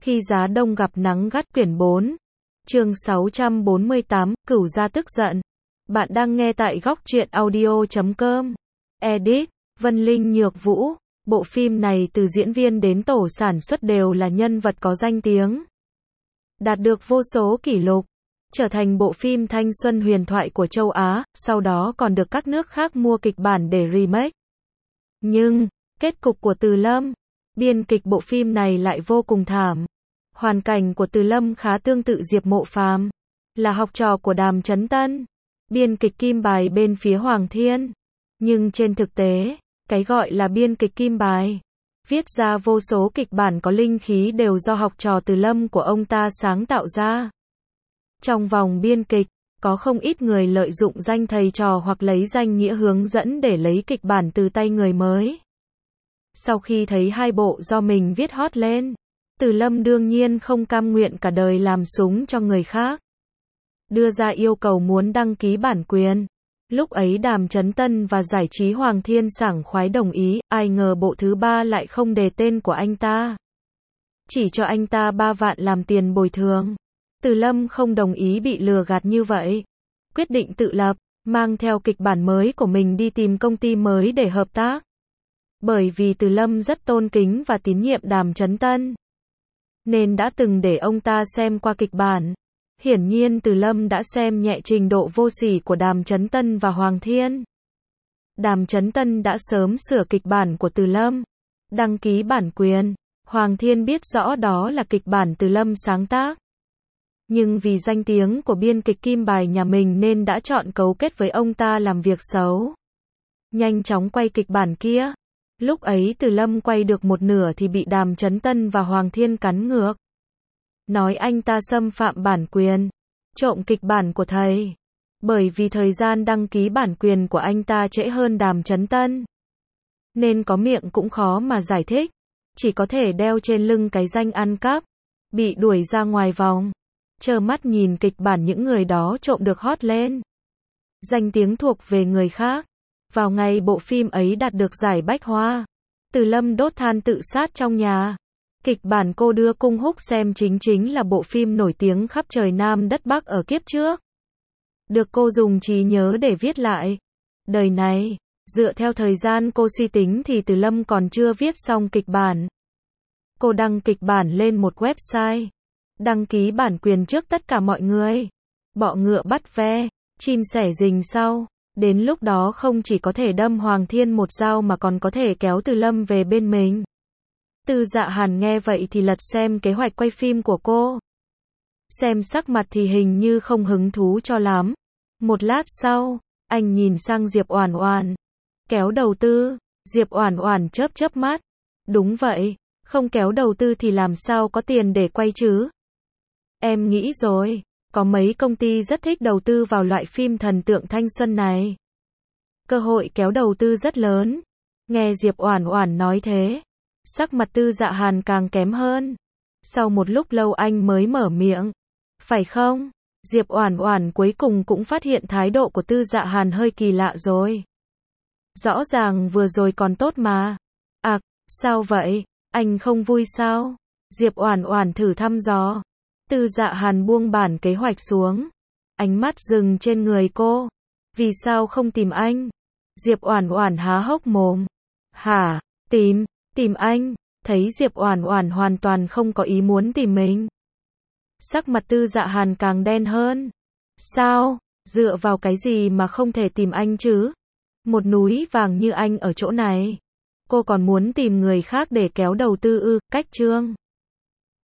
Khi giá đông gặp nắng gắt quyển 4. Chương 648, Cửu gia tức giận. Bạn đang nghe tại góc truyện audio.com. Edit, Vân Linh Nhược Vũ. Bộ phim này từ diễn viên đến tổ sản xuất đều là nhân vật có danh tiếng. Đạt được vô số kỷ lục. Trở thành bộ phim thanh xuân huyền thoại của châu Á, sau đó còn được các nước khác mua kịch bản để remake. Nhưng, kết cục của Từ Lâm, biên kịch bộ phim này lại vô cùng thảm. Hoàn cảnh của Từ Lâm khá tương tự Diệp Mộ Phàm, là học trò của Đàm Chấn Tân, biên kịch Kim Bài bên phía Hoàng Thiên. Nhưng trên thực tế, cái gọi là biên kịch Kim Bài, viết ra vô số kịch bản có linh khí đều do học trò Từ Lâm của ông ta sáng tạo ra. Trong vòng biên kịch, có không ít người lợi dụng danh thầy trò hoặc lấy danh nghĩa hướng dẫn để lấy kịch bản từ tay người mới. Sau khi thấy hai bộ do mình viết hot lên, Từ Lâm đương nhiên không cam nguyện cả đời làm súng cho người khác. Đưa ra yêu cầu muốn đăng ký bản quyền. Lúc ấy Đàm Chấn Tân và Giải trí Hoàng Thiên sảng khoái đồng ý, ai ngờ bộ thứ 3 lại không đề tên của anh ta. Chỉ cho anh ta 3 vạn làm tiền bồi thường. Từ Lâm không đồng ý bị lừa gạt như vậy. Quyết định tự lập, mang theo kịch bản mới của mình đi tìm công ty mới để hợp tác. Bởi vì Từ Lâm rất tôn kính và tín nhiệm Đàm Chấn Tân, nên đã từng để ông ta xem qua kịch bản. Hiển nhiên Từ Lâm đã xem nhẹ trình độ vô sỉ của Đàm Chấn Tân và Hoàng Thiên. Đàm Chấn Tân đã sớm sửa kịch bản của Từ Lâm, đăng ký bản quyền. Hoàng Thiên biết rõ đó là kịch bản Từ Lâm sáng tác. Nhưng vì danh tiếng của biên kịch Kim Bài nhà mình nên đã chọn cấu kết với ông ta làm việc xấu. Nhanh chóng quay kịch bản kia. Lúc ấy Từ Lâm quay được một nửa thì bị Đàm Chấn Tân và Hoàng Thiên cắn ngược. Nói anh ta xâm phạm bản quyền, trộm kịch bản của thầy. Bởi vì thời gian đăng ký bản quyền của anh ta trễ hơn Đàm Chấn Tân, nên có miệng cũng khó mà giải thích. Chỉ có thể đeo trên lưng cái danh ăn cắp. Bị đuổi ra ngoài vòng. Trơ mắt nhìn kịch bản những người đó trộm được hot lên. Danh tiếng thuộc về người khác. Vào ngày bộ phim ấy đạt được giải Bách Hoa, Từ Lâm đốt than tự sát trong nhà. Kịch bản Cô Đưa Cung Húc xem chính là bộ phim nổi tiếng khắp trời Nam đất Bắc ở kiếp trước. Được cô dùng trí nhớ để viết lại. Đời này, dựa theo thời gian cô suy tính thì Từ Lâm còn chưa viết xong kịch bản. Cô đăng kịch bản lên một website, đăng ký bản quyền trước tất cả mọi người. Bọ ngựa bắt ve, chim sẻ rình sau. Đến lúc đó không chỉ có thể đâm Hoàng Thiên một dao mà còn có thể kéo Từ Lâm về bên mình. Tư Dạ Hàn nghe vậy thì lật xem kế hoạch quay phim của cô. Xem sắc mặt thì hình như không hứng thú cho lắm. Một lát sau, anh nhìn sang Diệp Oản Oản. Kéo đầu tư. Diệp Oản Oản chớp mắt. Đúng vậy, không kéo đầu tư thì làm sao có tiền để quay chứ? Em nghĩ rồi. Có mấy công ty rất thích đầu tư vào loại phim thần tượng thanh xuân này. Cơ hội kéo đầu tư rất lớn. Nghe Diệp Oản Oản nói thế, sắc mặt Tư Dạ Hàn càng kém hơn. Sau một lúc lâu anh mới mở miệng. Phải không? Diệp Oản Oản cuối cùng cũng phát hiện thái độ của Tư Dạ Hàn hơi kỳ lạ rồi. Rõ ràng vừa rồi còn tốt mà. À, sao vậy? Anh không vui sao? Diệp Oản Oản thử thăm dò. Tư Dạ Hàn buông bản kế hoạch xuống. Ánh mắt dừng trên người cô. Vì sao không tìm anh? Diệp Oản Oản há hốc mồm. Hả? Tìm anh? Thấy Diệp Oản Oản hoàn toàn không có ý muốn tìm mình. Sắc mặt Tư Dạ Hàn càng đen hơn. Sao? Dựa vào cái gì mà không thể tìm anh chứ? Một núi vàng như anh ở chỗ này. Cô còn muốn tìm người khác để kéo đầu tư ư? Cách chương.